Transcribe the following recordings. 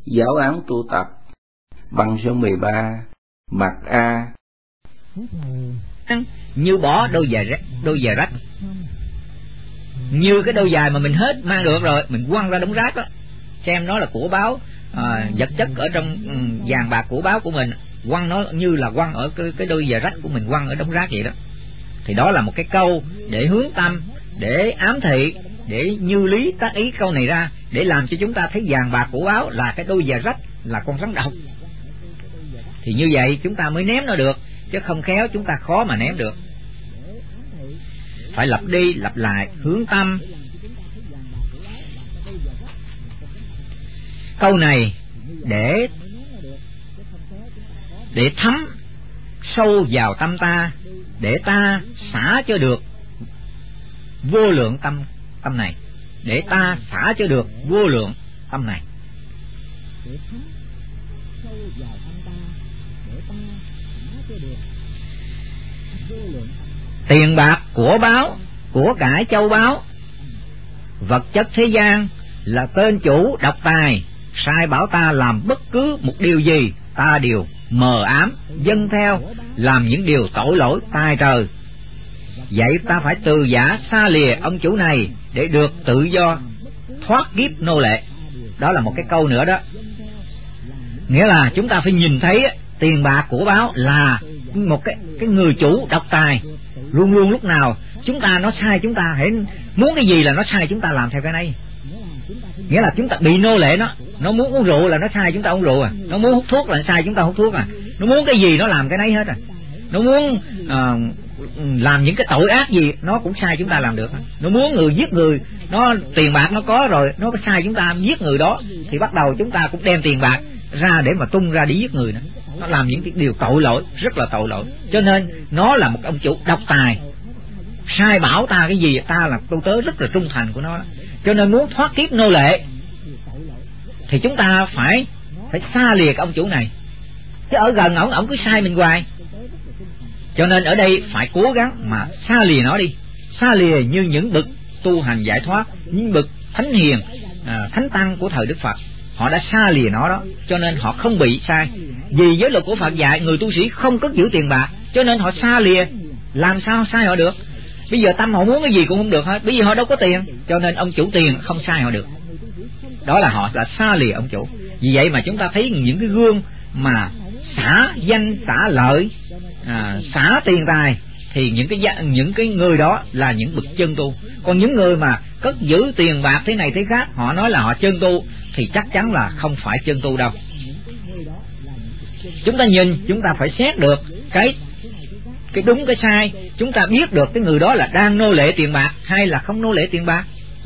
Giáo án tu tập, băng số 13, mặt A. Như bỏ đôi giày rách, như cái đôi giày mà mình hết mang được rồi, mình quăng ra đống rác đó, xem nó là của báo, vật chất ở trong vàng bạc của báo của mình, quăng nó như là quăng ở cái đôi giày rách của mình quăng ở đống rác vậy đó. Thì đó là một cái câu để hướng tâm, để ám thị, để như lý tác ý câu này ra, để làm cho chúng ta thấy vàng bạc của báo là cái đôi giày rách, là con rắn độc. Thì như vậy chúng ta mới ném nó được, chứ không khéo chúng ta khó mà ném được. Phải lặp đi lặp lại, hướng tâm. Câu này để thấm sâu vào tâm ta, để ta xả cho được vô lượng tâm này, để ta xả cho được vô lượng tâm này. Tiền bạc của báo, của cải châu báu, vật chất thế gian là tên chủ độc tài, sai bảo ta làm bất cứ một điều gì, ta đều mờ ám dâng theo, làm những điều tội lỗi tai trời. Vậy ta phải từ giả xa lìa ông chủ này để được tự do thoát kiếp nô lệ. Đó là một cái câu nữa đó. Nghĩa là chúng ta phải nhìn thấy tiền bạc của báo là một cái người chủ độc tài, luôn luôn lúc nào chúng ta nó sai, chúng ta hãy muốn cái gì là nó sai chúng ta làm theo cái này. Nghĩa là chúng ta bị nô lệ nó muốn uống rượu là nó sai chúng ta uống rượu nó muốn hút thuốc là sai chúng ta hút thuốc nó muốn cái gì nó làm cái nấy hết nó muốn làm những cái tội ác gì nó cũng sai chúng ta làm được. Nó muốn người giết người, nó tiền bạc nó có rồi, nó sai chúng ta giết người đó, thì bắt đầu chúng ta cũng đem tiền bạc ra để mà tung ra đi giết người nữa. Nó làm những cái điều tội lỗi, rất là tội lỗi. Cho nên nó là một ông chủ độc tài, sai bảo ta cái gì ta là tu tớ rất là trung thành của nó. Cho nên muốn thoát kiếp nô lệ thì chúng ta phải xa lìa cái ông chủ này, chứ ở gần ổng cứ sai mình hoài. Cho nên ở đây phải cố gắng mà xa lìa nó đi, xa lìa như những bậc tu hành giải thoát, những bậc thánh hiền, thánh tăng của thời Đức Phật, họ đã xa lìa nó đó, cho nên họ không bị sai. Vì giới luật của Phật dạy người tu sĩ không cất giữ tiền bạc, cho nên họ xa lìa, làm sao sai họ được. Bây giờ tâm họ muốn cái gì cũng không được hết, bởi vì họ đâu có tiền, cho nên ông chủ tiền không sai họ được. Đó là họ đã xa lìa ông chủ. Vì vậy mà chúng ta thấy những cái gương mà xả danh xả lợi, xả tiền tài, thì những cái người đó là những bậc chân tu. Còn những người mà cất giữ tiền bạc thế này thế khác, họ nói là họ chân tu, thì chắc chắn là không phải chân tu đâu. Chúng ta nhìn, chúng ta phải xét được cái đúng cái sai, chúng ta biết được cái người đó là đang nô lệ tiền bạc hay là không nô lệ tiền bạc.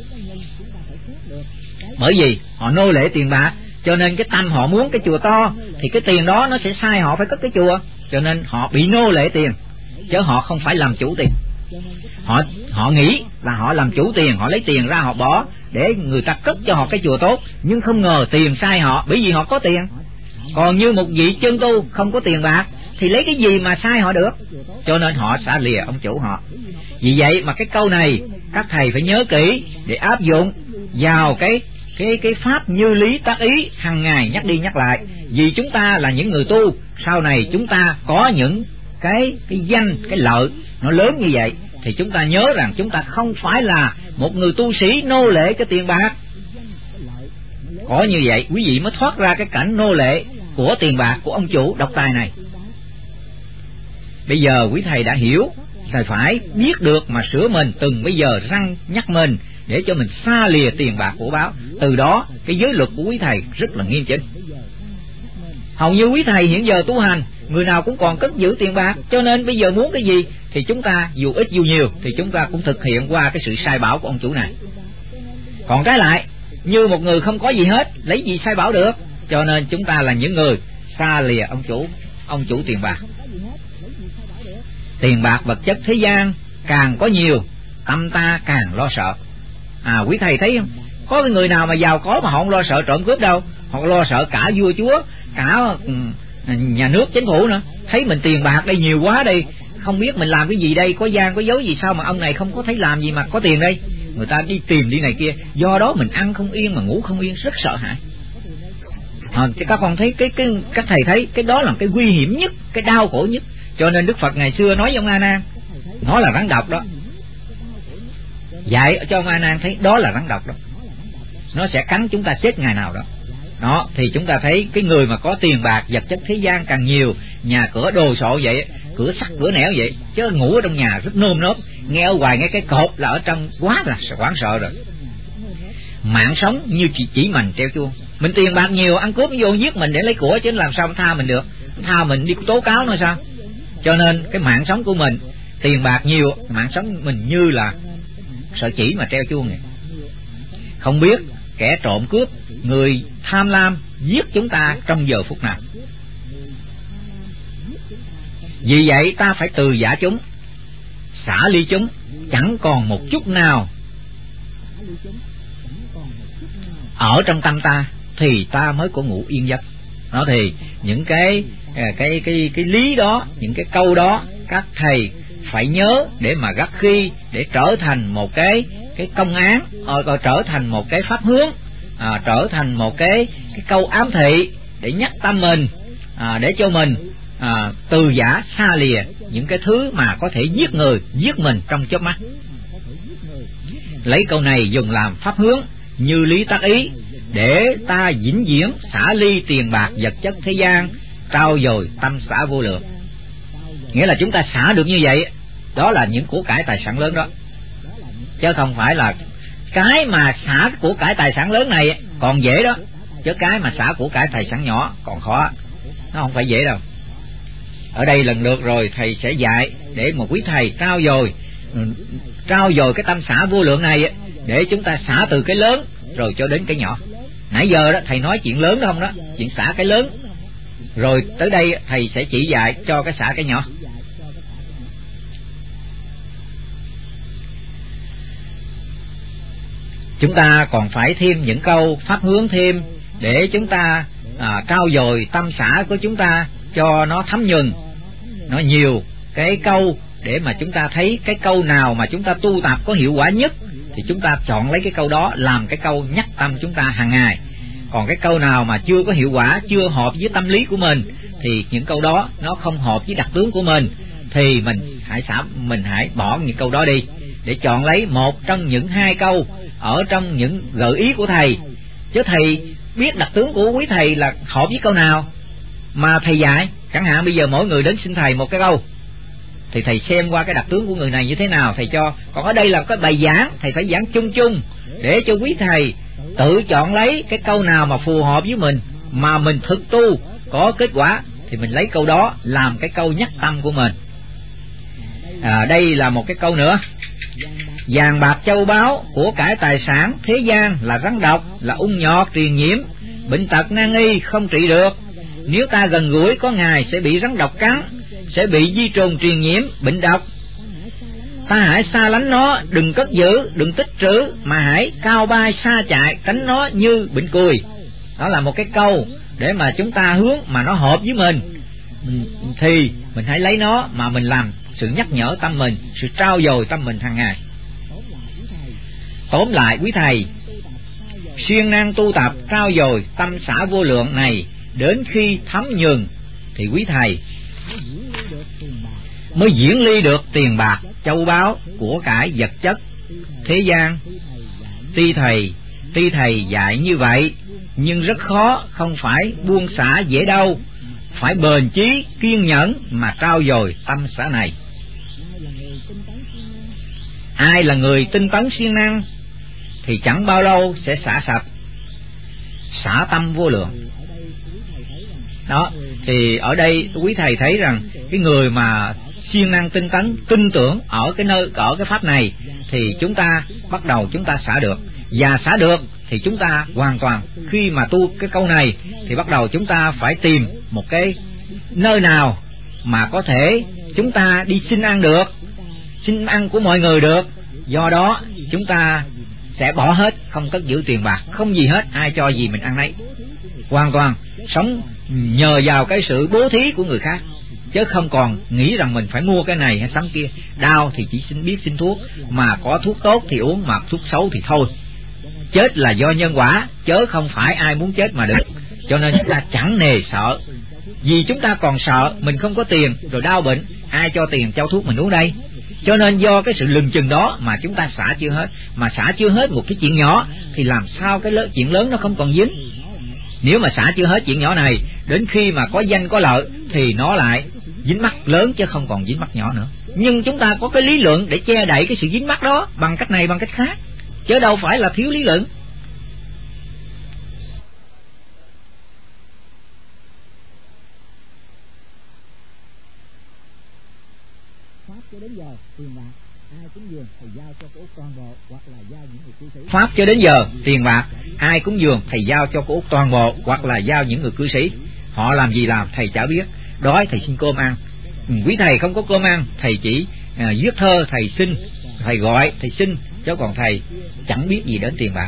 Bởi vì họ nô lệ tiền bạc, cho nên cái tâm họ muốn cái chùa to, thì cái tiền đó nó sẽ sai họ phải cất cái chùa, cho nên họ bị nô lệ tiền, chứ họ không phải làm chủ tiền. Họ nghĩ là họ làm chủ tiền, họ lấy tiền ra họ bỏ để người ta cất cho họ cái chùa tốt, nhưng không ngờ tiền sai họ, bởi vì họ có tiền. Còn như một vị chân tu không có tiền bạc thì lấy cái gì mà sai họ được, cho nên họ xả lìa ông chủ họ. Vì vậy mà cái câu này các thầy phải nhớ kỹ để áp dụng vào cái pháp như lý tác ý hàng ngày nhắc đi nhắc lại. Vì chúng ta là những người tu, sau này chúng ta có những cái danh, cái lợi nó lớn như vậy, thì chúng ta nhớ rằng chúng ta không phải là một người tu sĩ nô lệ cho tiền bạc. Có như vậy quý vị mới thoát ra cái cảnh nô lệ của tiền bạc của ông chủ độc tài này. Bây giờ quý thầy đã hiểu, thầy phải biết được mà sửa mình từng bây giờ răng nhắc mình, để cho mình xa lìa tiền bạc của báo. Từ đó cái giới luật của quý thầy rất là nghiêm chỉnh. Hầu như quý thầy hiện giờ tu hành, người nào cũng còn cất giữ tiền bạc, cho nên bây giờ muốn cái gì thì chúng ta dù ít dù nhiều thì chúng ta cũng thực hiện qua cái sự sai bảo của ông chủ này. Còn trái lại, như một người không có gì hết, lấy gì sai bảo được. Cho nên chúng ta là những người xa lìa ông chủ tiền bạc. Tiền bạc vật chất thế gian càng có nhiều, tâm ta càng lo sợ. Quý thầy thấy không? Có cái người nào mà giàu có mà họ không lo sợ trộm cướp đâu. Họ lo sợ cả vua chúa, cả nhà nước chính phủ nữa. Thấy mình tiền bạc đây nhiều quá đây, không biết mình làm cái gì đây, có gian có dấu gì sao mà ông này không có thấy làm gì mà có tiền đây. Người ta đi tìm đi này kia, do đó mình ăn không yên mà ngủ không yên, rất sợ hãi. Chứ các con thấy các thầy thấy cái đó là cái nguy hiểm nhất, cái đau khổ nhất. Cho nên Đức Phật ngày xưa nói với ông A Nan, nó là rắn độc đó, dạy cho ông A Nan thấy đó là rắn độc đó, nó sẽ cắn chúng ta chết ngày nào đó. Đó thì chúng ta thấy cái người mà có tiền bạc vật chất thế gian càng nhiều, nhà cửa đồ sộ vậy, cửa sắt cửa nẻo vậy, chứ ngủ ở trong nhà rất nơm nớp, nghe ở ngoài nghe cái cột là ở trong quá là hoảng sợ rồi. Mạng sống như chỉ mành treo chuông. Mình tiền bạc nhiều, ăn cướp vô giết mình để lấy của, chứ làm sao tha mình được, tha mình đi tố cáo nữa sao? Cho nên cái mạng sống của mình, tiền bạc nhiều, mạng sống mình như là sợi chỉ mà treo chuông này. Không biết kẻ trộm cướp, người tham lam giết chúng ta trong giờ phút nào. Vì vậy ta phải từ giã chúng, xả ly chúng, chẳng còn một chút nào ở trong tâm ta, thì ta mới có ngủ yên giấc. Đó thì những cái lý đó, những cái câu đó các thầy phải nhớ để mà gắt ghi, để trở thành một cái công án, trở thành một cái pháp hướng, trở thành một cái câu ám thị để nhắc tâm mình, để cho mình từ giã xa lìa những cái thứ mà có thể giết người, giết mình trong chớp mắt. Lấy câu này dùng làm pháp hướng như lý tác ý, để ta vĩnh viễn xả ly tiền bạc vật chất thế gian, trao dồi tâm xả vô lượng. Nghĩa là chúng ta xả được như vậy, đó là những của cải tài sản lớn đó, chứ không phải là cái mà xả của cải tài sản lớn này còn dễ đó, chứ cái mà xả của cải tài sản nhỏ còn khó, nó không phải dễ đâu. Ở đây lần lượt rồi thầy sẽ dạy để một quý thầy trao dồi cái tâm xả vô lượng này, để chúng ta xả từ cái lớn rồi cho đến cái nhỏ. Nãy giờ đó thầy nói chuyện lớn đó không đó, chuyện xả cái lớn, rồi tới đây thầy sẽ chỉ dạy cho cái xả cái nhỏ. Chúng ta còn phải thêm những câu pháp hướng thêm để chúng ta trao dồi tâm xả của chúng ta cho nó thấm nhuần, nó nhiều cái câu để mà chúng ta thấy cái câu nào mà chúng ta tu tập có hiệu quả nhất thì chúng ta chọn lấy cái câu đó làm cái câu nhắc tâm chúng ta hàng ngày. Còn cái câu nào mà chưa có hiệu quả, chưa hợp với tâm lý của mình, thì những câu đó nó không hợp với đặc tướng của mình, thì mình hãy bỏ những câu đó đi, để chọn lấy một trong những 2 câu ở trong những gợi ý của thầy. Chứ thầy biết đặc tướng của quý thầy là hợp với câu nào mà thầy dạy. Chẳng hạn bây giờ mỗi người đến xin thầy một cái câu, thì thầy xem qua cái đặc tướng của người này như thế nào thầy cho. Còn ở đây là cái bài giảng, thầy phải giảng chung chung để cho quý thầy tự chọn lấy cái câu nào mà phù hợp với mình, mà mình thực tu có kết quả, thì mình lấy câu đó làm cái câu nhắc tâm của mình. Đây là một cái câu nữa: vàng bạc châu báu, của cải tài sản thế gian là rắn độc, là ung nhọt truyền nhiễm, bệnh tật nan y không trị được. Nếu ta gần gũi có ngày sẽ bị rắn độc cắn, sẽ bị vi trùng truyền nhiễm bệnh độc. Ta hãy xa lánh nó, đừng cất giữ, đừng tích trữ, mà hãy cao bay xa chạy, tránh nó như bệnh cùi. Đó là một cái câu để mà chúng ta hướng mà nó hợp với mình, thì mình hãy lấy nó mà mình làm sự nhắc nhở tâm mình, sự trao dồi tâm mình hàng ngày. Tóm lại quý thầy, siêng năng tu tập trao dồi tâm xả vô lượng này đến khi thấm nhuần, thì quý thầy mới diễn ly được tiền bạc châu báu, của cải vật chất thế gian. Tuy thầy dạy như vậy, nhưng rất khó, không phải buông xả dễ đâu, phải bền chí kiên nhẫn mà trao dồi tâm xả này. Ai là người tinh tấn siêng năng thì chẳng bao lâu sẽ xả sạch, xả tâm vô lượng. Đó thì ở đây quý thầy thấy rằng cái người mà siêng năng tinh tấn, tin tưởng ở cái pháp này, thì chúng ta bắt đầu chúng ta xả được. Và xả được thì chúng ta hoàn toàn, khi mà tu cái câu này thì bắt đầu chúng ta phải tìm một cái nơi nào mà có thể chúng ta đi xin ăn được, xin ăn của mọi người được. Do đó chúng ta sẽ bỏ hết, không cất giữ tiền bạc, không gì hết, ai cho gì mình ăn nấy, hoàn toàn sống nhờ vào cái sự bố thí của người khác, chứ không còn nghĩ rằng mình phải mua cái này hay sắm kia. Đau thì chỉ biết xin thuốc, mà có thuốc tốt thì uống, mà thuốc xấu thì thôi. Chết là do nhân quả, chớ không phải ai muốn chết mà được. cho nên chúng ta chẳng nề sợ. Vì chúng ta còn sợ mình không có tiền rồi đau bệnh, ai cho tiền cho thuốc mình uống đây? Cho nên do cái sự lừng chừng đó mà chúng ta xả chưa hết. Mà xả chưa hết một cái chuyện nhỏ thì làm sao cái chuyện lớn nó không còn dính. Nếu mà xả chưa hết chuyện nhỏ này, đến khi mà có danh có lợi thì nó lại dính mắc lớn chứ không còn dính mắc nhỏ nữa. Nhưng chúng ta có cái lý luận để che đậy cái sự dính mắc đó bằng cách này bằng cách khác, chứ đâu phải là thiếu lý luận. Pháp cho đến giờ tiền bạc ai cúng dường thầy giao cho cô Út toàn bộ, hoặc là giao những người cư sĩ. Pháp cho đến giờ tiền bạc ai cúng dường thầy giao cho cô Út toàn bộ, hoặc là giao những người cư sĩ. Họ làm gì làm thầy chả biết. Đói thầy xin cơm ăn. Quý thầy không có cơm ăn, thầy chỉ viết thơ thầy xin, thầy gọi thầy xin, chứ còn thầy chẳng biết gì đến tiền bạc.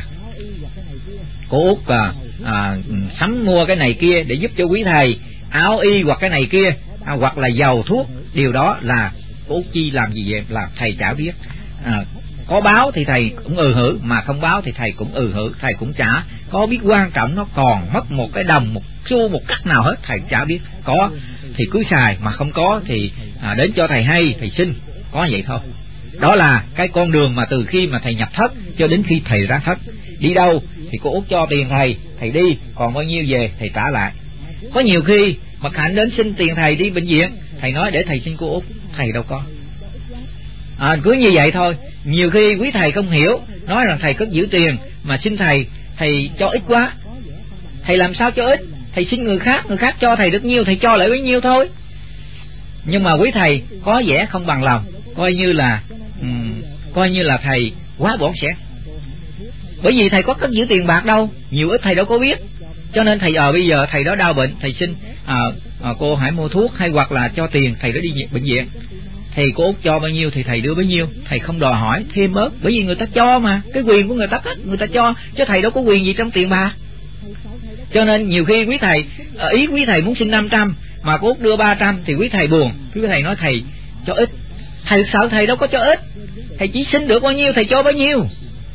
Cô Út sắm mua cái này kia để giúp cho quý thầy, áo y hoặc cái này kia, hoặc là dầu thuốc, điều đó là cô Út chi làm gì vậy là thầy chả biết. Có báo thì thầy cũng hử, mà không báo thì thầy cũng hử, thầy cũng chả có biết quan trọng nó còn mất một cái đồng, một xu, một cắt nào hết, thầy chả biết. Có thì cứ xài, mà không có thì đến cho thầy hay, thầy xin, có vậy thôi. Đó là cái con đường mà từ khi mà thầy nhập thất cho đến khi thầy ra thất. Đi đâu thì cô Út cho tiền thầy đi, còn bao nhiêu về thầy trả lại. Có nhiều khi Mật Hạnh đến xin tiền thầy đi bệnh viện, thầy nói để thầy xin cô Út, thầy đâu có. Cứ như vậy thôi. Nhiều khi quý thầy không hiểu, nói rằng thầy cất giữ tiền mà xin thầy cho ít quá. Thầy làm sao cho ít? Thầy xin người khác cho thầy được nhiêu thầy cho lại bấy nhiêu thôi. Nhưng mà quý thầy có vẻ không bằng lòng, coi như là thầy quá bỏng sẻn. Bởi vì thầy có cất giữ tiền bạc đâu, nhiều ít thầy đâu có biết. Cho nên thầy bây giờ thầy đó đau bệnh, thầy xin cô hãy mua thuốc, hay hoặc là cho tiền thầy đó đi bệnh viện. Thì cô Út cho bao nhiêu thì thầy đưa bấy nhiêu, thầy không đòi hỏi thêm bớt, bởi vì người ta cho mà, cái quyền của người ta hết, người ta cho, chứ thầy đâu có quyền gì trong tiền bạc. Cho nên nhiều khi quý thầy ý quý thầy muốn xin 500 mà cô Út đưa 300 thì quý thầy buồn, quý thầy nói thầy cho ít. Thầy sợ thầy đâu có cho ít, thầy chỉ xin được bao nhiêu thầy cho bấy nhiêu.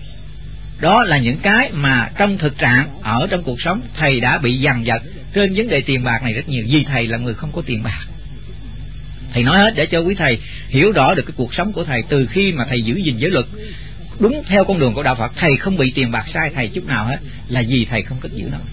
Đó là những cái mà trong thực trạng ở trong cuộc sống thầy đã bị dằn vặt trên vấn đề tiền bạc này rất nhiều, vì thầy là người không có tiền bạc. Thầy nói hết để cho quý thầy hiểu rõ được cái cuộc sống của thầy từ khi mà thầy giữ gìn giới luật đúng theo con đường của đạo Phật. Thầy không bị tiền bạc sai thầy chút nào hết, là vì thầy không cất giữ nó.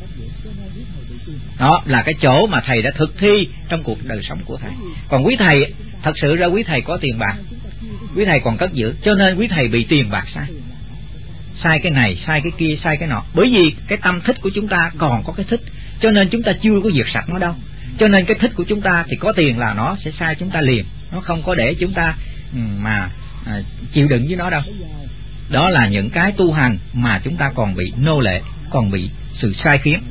Đó là cái chỗ mà thầy đã thực thi trong cuộc đời sống của thầy. Còn quý thầy thật sự ra quý thầy có tiền bạc, quý thầy còn cất giữ, cho nên quý thầy bị tiền bạc sai cái này, sai cái kia, sai cái nọ. Bởi vì cái tâm thích của chúng ta còn có cái thích, cho nên chúng ta chưa có diệt sạch nó đâu. Cho nên cái thích của chúng ta thì có tiền là nó sẽ sai chúng ta liền, nó không có để chúng ta mà chịu đựng với nó đâu. Đó là những cái tu hành mà chúng ta còn bị nô lệ, còn bị sự sai khiến.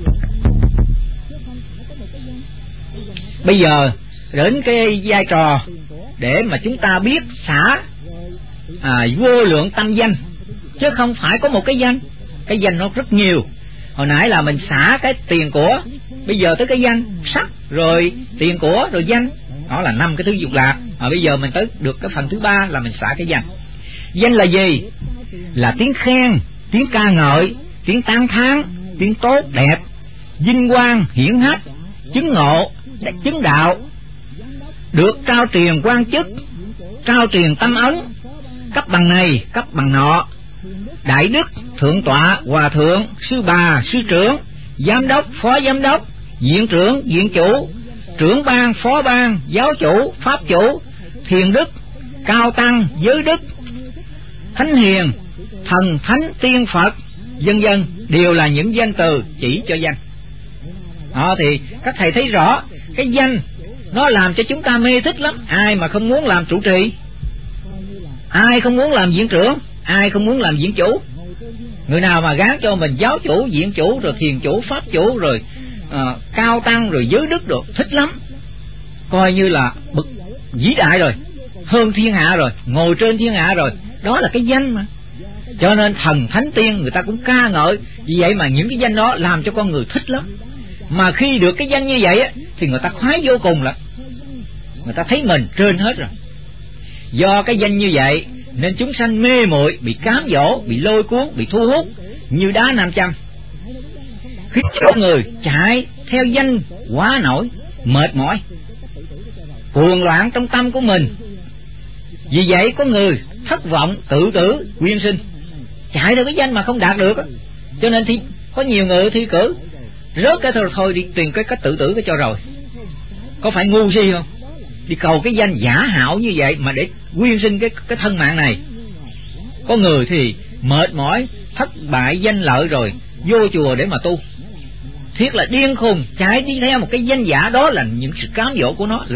Bây giờ đến cái vai trò để mà chúng ta biết xả vô lượng tâm danh, chứ không phải có một cái danh. Cái danh nó rất nhiều. Hồi nãy là mình xả cái tiền của, bây giờ tới cái danh, sắc, rồi tiền của, rồi danh. Đó là 5 cái thứ dục lạc. Bây giờ mình tới được cái phần thứ 3 là mình xả cái danh. Danh là gì? Là tiếng khen, tiếng ca ngợi, tiếng tán thán, tiếng tốt đẹp, vinh quang hiển hách, chứng ngộ, chứng đạo, được trao truyền quan chức, trao truyền tâm ấn, cấp bằng này, cấp bằng nọ, đại đức, thượng tọa, hòa thượng, sư bà, sư trưởng, giám đốc, phó giám đốc, viện trưởng, viện chủ, trưởng ban, phó ban, giáo chủ, pháp chủ, thiền đức, cao tăng, giới đức, thánh hiền, thần thánh, tiên Phật, vân vân, đều là những danh từ chỉ cho danh. Thì các thầy thấy rõ cái danh nó làm cho chúng ta mê thích lắm. Ai mà không muốn làm trụ trì, ai không muốn làm viện trưởng, ai không muốn làm viện chủ. Người nào mà gán cho mình giáo chủ, viện chủ, rồi thiền chủ, pháp chủ, rồi cao tăng, rồi giới đức, rồi thích lắm, coi như là bậc vĩ đại rồi, hơn thiên hạ rồi, ngồi trên thiên hạ rồi. Đó là cái danh mà. Cho nên thần thánh tiên người ta cũng ca ngợi. Vì vậy mà những cái danh đó làm cho con người thích lắm. Mà khi được cái danh như vậy á, thì người ta khoái vô cùng lắm. Người ta thấy mình trên hết rồi. Do cái danh như vậy nên chúng sanh mê muội, bị cám dỗ, bị lôi cuốn, bị thu hút như đá nam châm. Khi có người chạy theo danh quá nổi, mệt mỏi, cuồng loạn trong tâm của mình. Vì vậy có người thất vọng, tự tử, quyên sinh, chạy theo cái danh mà không đạt được. Cho nên thì có nhiều người thi cử rớt cái thôi đi tìm cái cách tự tử cái cho rồi. Có phải ngu si không? Đi cầu cái danh giả hảo như vậy mà để quyên sinh cái thân mạng này. Có người thì mệt mỏi, thất bại danh lợi rồi vô chùa để mà tu. Thiết là điên khùng, chạy đi theo một cái danh giả. Đó là những sự cám dỗ của nó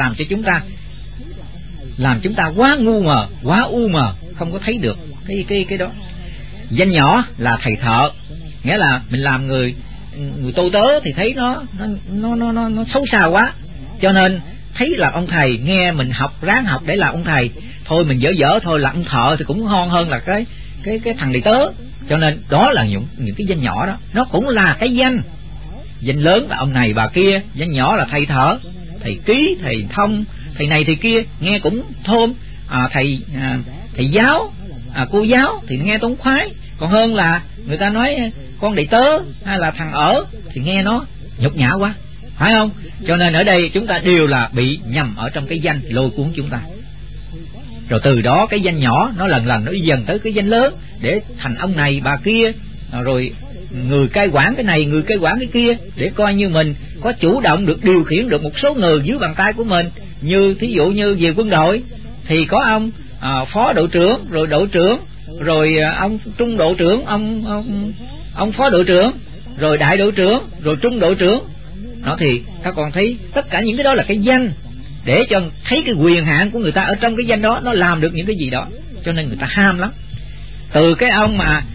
làm chúng ta quá ngu mờ, quá u mờ, không có thấy được cái đó. Danh nhỏ là thầy thợ, nghĩa là mình làm người tu tớ thì thấy nó xấu xa quá, cho nên thấy là ông thầy, nghe mình học, ráng học để làm ông thầy, thôi mình dở thôi là ông thợ thì cũng ngon hơn là cái thằng đệ tớ. Cho nên đó là những cái danh nhỏ đó, nó cũng là cái danh. Danh lớn là ông này bà kia, danh nhỏ là thầy thợ, thầy ký, thầy thông, thầy này thầy kia, nghe cũng thơm. Thầy giáo, cô giáo thì nghe tốn khoái, còn hơn là người ta nói con đệ tớ hay là thằng ở thì nghe nó nhục nhã quá, phải không? Cho nên ở đây chúng ta đều là bị nhầm ở trong cái danh lôi cuốn chúng ta. Rồi từ đó cái danh nhỏ nó lần nó đi dần tới cái danh lớn, để thành ông này bà kia, rồi người cai quản cái này, người cai quản cái kia, để coi như mình có chủ động được điều khiển được một số người dưới bàn tay của mình. Như thí dụ như về quân đội thì có ông phó đội trưởng, rồi đội trưởng, rồi ông trung đội trưởng, ông phó đội trưởng, rồi đại đội trưởng, rồi trung đội trưởng. Nó thì các con thấy tất cả những cái đó là cái danh, để cho thấy cái quyền hạn của người ta ở trong cái danh đó, nó làm được những cái gì đó, cho nên người ta ham lắm. Từ cái ông mà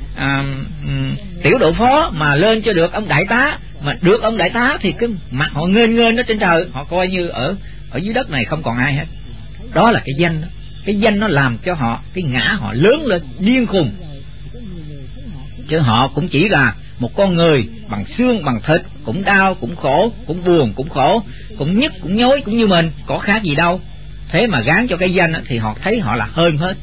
tiểu đội phó mà lên cho được ông đại tá, mà được ông đại tá thì cái mặt họ nghênh nó trên trời, họ coi như ở dưới đất này không còn ai hết. Đó là cái danh đó. Cái danh nó làm cho họ, cái ngã họ lớn lên điên khùng, chứ họ cũng chỉ là một con người bằng xương bằng thịt, cũng đau cũng khổ, cũng buồn cũng khổ, cũng nhức cũng nhối cũng như mình, có khác gì đâu. Thế mà gán cho cái danh thì họ thấy họ là hơn hết.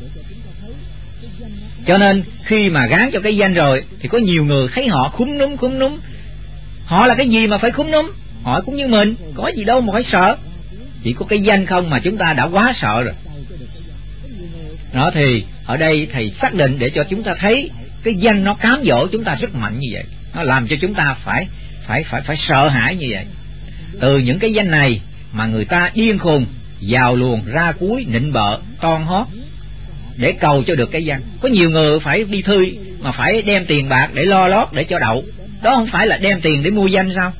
Cho nên khi mà gán cho cái danh rồi thì có nhiều người thấy họ khúm núm. Họ là cái gì mà phải khúm núm? Họ cũng như mình, có gì đâu mà phải sợ. Chỉ có cái danh không mà chúng ta đã quá sợ rồi. Đó thì ở đây thầy xác định để cho chúng ta thấy cái danh nó cám dỗ chúng ta rất mạnh như vậy, nó làm cho chúng ta phải sợ hãi như vậy. Từ những cái danh này mà người ta điên khùng, vào luồng ra cuối, nịnh bợ, toan hót để cầu cho được cái danh. Có nhiều người phải đi thi mà phải đem tiền bạc để lo lót để cho đậu. Đó không phải là đem tiền để mua danh sao?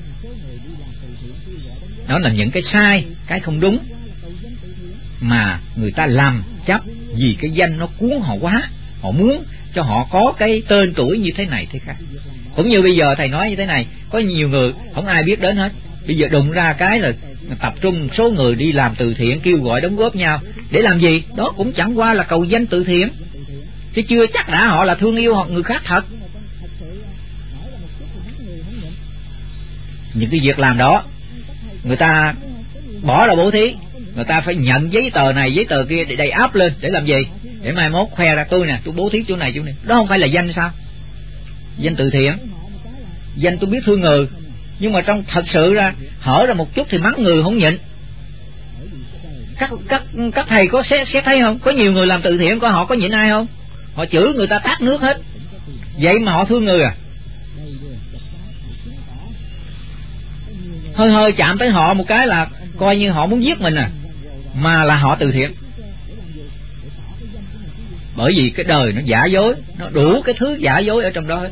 Đó là những cái sai, cái không đúng mà người ta làm chấp vì cái danh nó cuốn họ quá. Họ muốn cho họ có cái tên tuổi như thế này thế khác. Cũng như bây giờ thầy nói như thế này, có nhiều người không ai biết đến hết. Bây giờ đụng ra cái là tập trung số người đi làm từ thiện, kêu gọi đóng góp nhau. Để làm gì? Đó cũng chẳng qua là cầu danh từ thiện, chứ chưa chắc đã họ là thương yêu người khác thật. Những cái việc làm đó người ta bỏ ra bố thí, người ta phải nhận giấy tờ này giấy tờ kia để đầy áp lên. Để làm gì? Để mai mốt khoe ra tôi nè, tôi bố thí chỗ này chỗ này. Đó không phải là danh sao? Danh từ thiện, danh tôi biết thương người, nhưng mà trong thật sự ra hở ra một chút thì mắng người không nhịn. Các thầy có xét thấy không? Có nhiều người làm từ thiện coi họ có nhịn ai không? Họ chửi người ta tát nước hết. Vậy mà họ thương người à? Hơi chạm tới họ một cái là coi như họ muốn giết mình à, mà là họ từ thiện. Bởi vì cái đời nó giả dối, nó đủ cái thứ giả dối ở trong đó hết.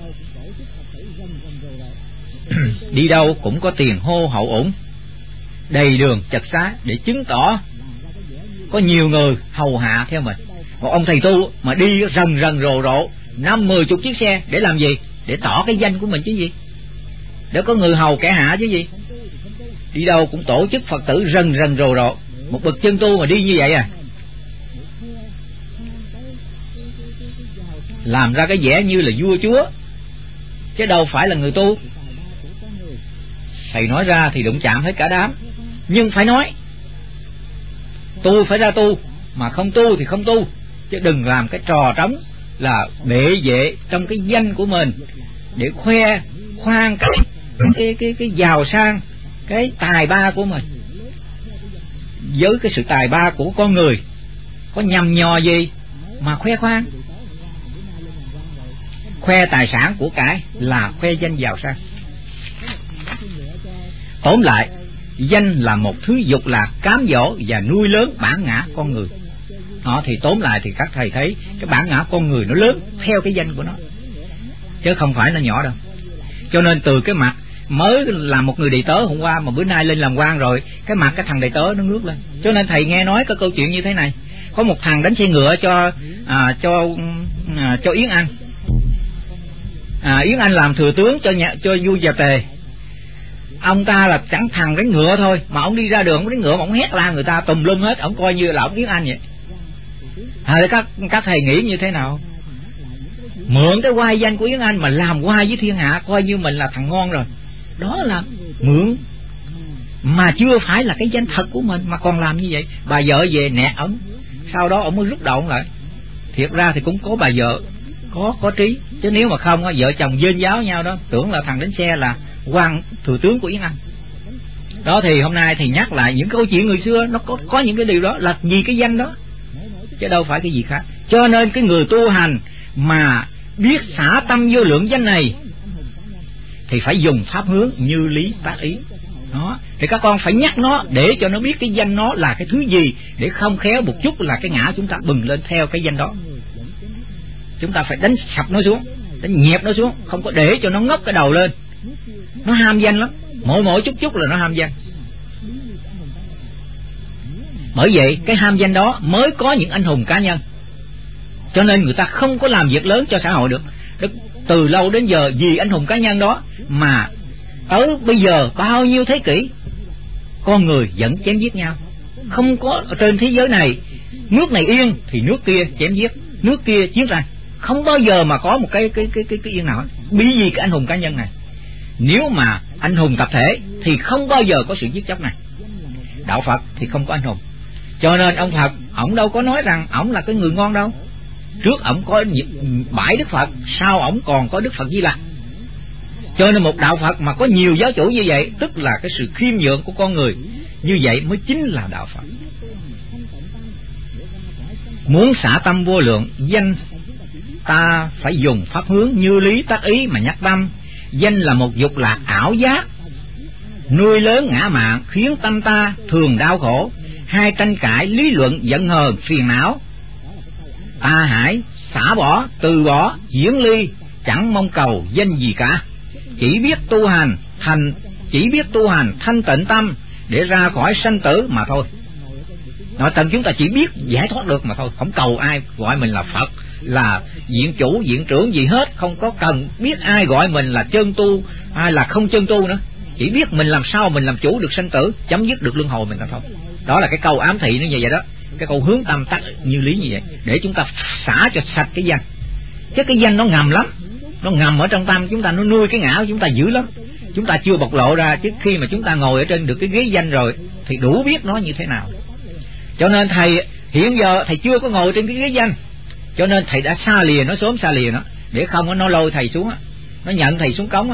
Đi đâu cũng có tiền hô hậu ủng, đầy đường chật xá để chứng tỏ có nhiều người hầu hạ theo mình. Một ông thầy tu mà đi rần rộ 50-10 chiếc xe để làm gì? Để tỏ cái danh của mình chứ gì, để có người hầu kẻ hạ chứ gì. Đi đâu cũng tổ chức Phật tử rần rộ. Một bậc chân tu mà đi như vậy à, làm ra cái vẻ như là vua chúa, chứ đâu phải là người tu. Thầy nói ra thì đụng chạm hết cả đám, nhưng phải nói tu phải ra tu, mà không tu thì không tu, chứ đừng làm cái trò trống là bệ vệ trong cái danh của mình để khoe khoang cái cái giàu sang, cái tài ba của mình. Với cái sự tài ba của con người có nhằm nhò gì mà khoe khoang? Khoe tài sản của cải là khoe danh giàu sang. Tóm lại, danh là một thứ dục lạc cám dỗ và nuôi lớn bản ngã con người. Đó, thì tóm lại thì các thầy thấy cái bản ngã con người nó lớn theo cái danh của nó, chứ không phải nó nhỏ đâu. Cho nên từ cái mặt mới là một người đầy tớ hôm qua mà bữa nay lên làm quan rồi, cái mặt cái thằng đầy tớ nó ngước lên. Cho nên thầy nghe nói cái câu chuyện như thế này, có một thằng đánh xe ngựa cho Yến Anh. Yến Anh làm thừa tướng cho vua Già Tề. Ông ta là chẳng thằng đánh ngựa thôi, mà ông đi ra đường đánh ngựa mà ông hét la người ta tùm lum hết, ông coi như là ông Yến Anh vậy. Các thầy nghĩ như thế nào? Mượn cái oai danh của Yến Anh mà làm oai với thiên hạ, coi như mình là thằng ngon rồi. Đó là mượn, mà chưa phải là cái danh thật của mình mà còn làm như vậy. Bà vợ về nẹt ổng, sau đó ổng mới rút đầu ổng lại. Thiệt ra thì cũng có bà vợ có trí, chứ nếu mà không vợ chồng dên giáo nhau đó, tưởng là thằng đánh xe là quan thừa tướng của Yến Anh. Đó, thì hôm nay thì nhắc lại những câu chuyện người xưa, nó có những cái điều đó là vì cái danh đó, chứ đâu phải cái gì khác. Cho nên cái người tu hành mà biết xả tâm vô lượng danh này thì phải dùng pháp hướng như lý tác ý. Đó, thì các con phải nhắc nó để cho nó biết cái danh nó là cái thứ gì, để không khéo một chút là cái ngã chúng ta bừng lên theo cái danh đó. Chúng ta phải đánh sập nó xuống, đánh nhẹp nó xuống, không có để cho nó ngóc cái đầu lên. Nó ham danh lắm, mỗi chút là nó ham danh. Bởi vậy cái ham danh đó mới có những anh hùng cá nhân. Cho nên người ta không có làm việc lớn cho xã hội được. Từ lâu đến giờ vì anh hùng cá nhân đó mà tới bây giờ bao nhiêu thế kỷ con người vẫn chém giết nhau. Không có ở trên thế giới này, nước này yên thì nước kia chém giết, nước kia chiến tranh, không bao giờ mà có một cái yên nào. Bởi vì cái anh hùng cá nhân này. Nếu mà anh hùng tập thể thì không bao giờ có sự giết chóc này. Đạo Phật thì không có anh hùng. Cho nên ông Phật, ổng đâu có nói rằng ổng là cái người ngon đâu. Trước ổng có 7 Đức Phật, sau ổng còn có Đức Phật Di Lặc. Cho nên một đạo Phật mà có nhiều giáo chủ như vậy, tức là cái sự khiêm nhượng của con người, như vậy mới chính là đạo Phật. Muốn xả tâm vô lượng danh, ta phải dùng pháp hướng như lý tác ý mà nhắc tâm. Danh là một dục lạc ảo giác, nuôi lớn ngã mạn, khiến tâm ta thường đau khổ, hay tranh cãi, lý luận, giận hờn, phiền não. Ta hãy xả bỏ, từ bỏ, diễn ly, chẳng mong cầu danh gì cả, chỉ biết tu hành thanh tịnh tâm để ra khỏi sanh tử mà thôi. Nội tận chúng ta chỉ biết giải thoát được mà thôi, không cầu ai gọi mình là Phật, là viện chủ, viện trưởng gì hết, không có cần biết ai gọi mình là chân tu hay là không chân tu nữa, chỉ biết mình làm sao mình làm chủ được sanh tử, chấm dứt được luân hồi mình là thôi. Đó là cái câu ám thị nó như vậy đó, cái câu hướng tâm tắc như lý như vậy, để chúng ta xả cho sạch cái danh. Chứ cái danh nó ngầm lắm, nó ngầm ở trong tâm chúng ta, nó nuôi cái ngã của chúng ta dữ lắm. Chúng ta chưa bộc lộ ra, chứ khi mà chúng ta ngồi ở trên được cái ghế danh rồi thì đủ biết nó như thế nào. Cho nên thầy hiện giờ thầy chưa có ngồi trên cái ghế danh, cho nên thầy đã xa lìa nó, sớm xa lìa nó, để không nó lôi thầy xuống, nó nhận thầy xuống cống.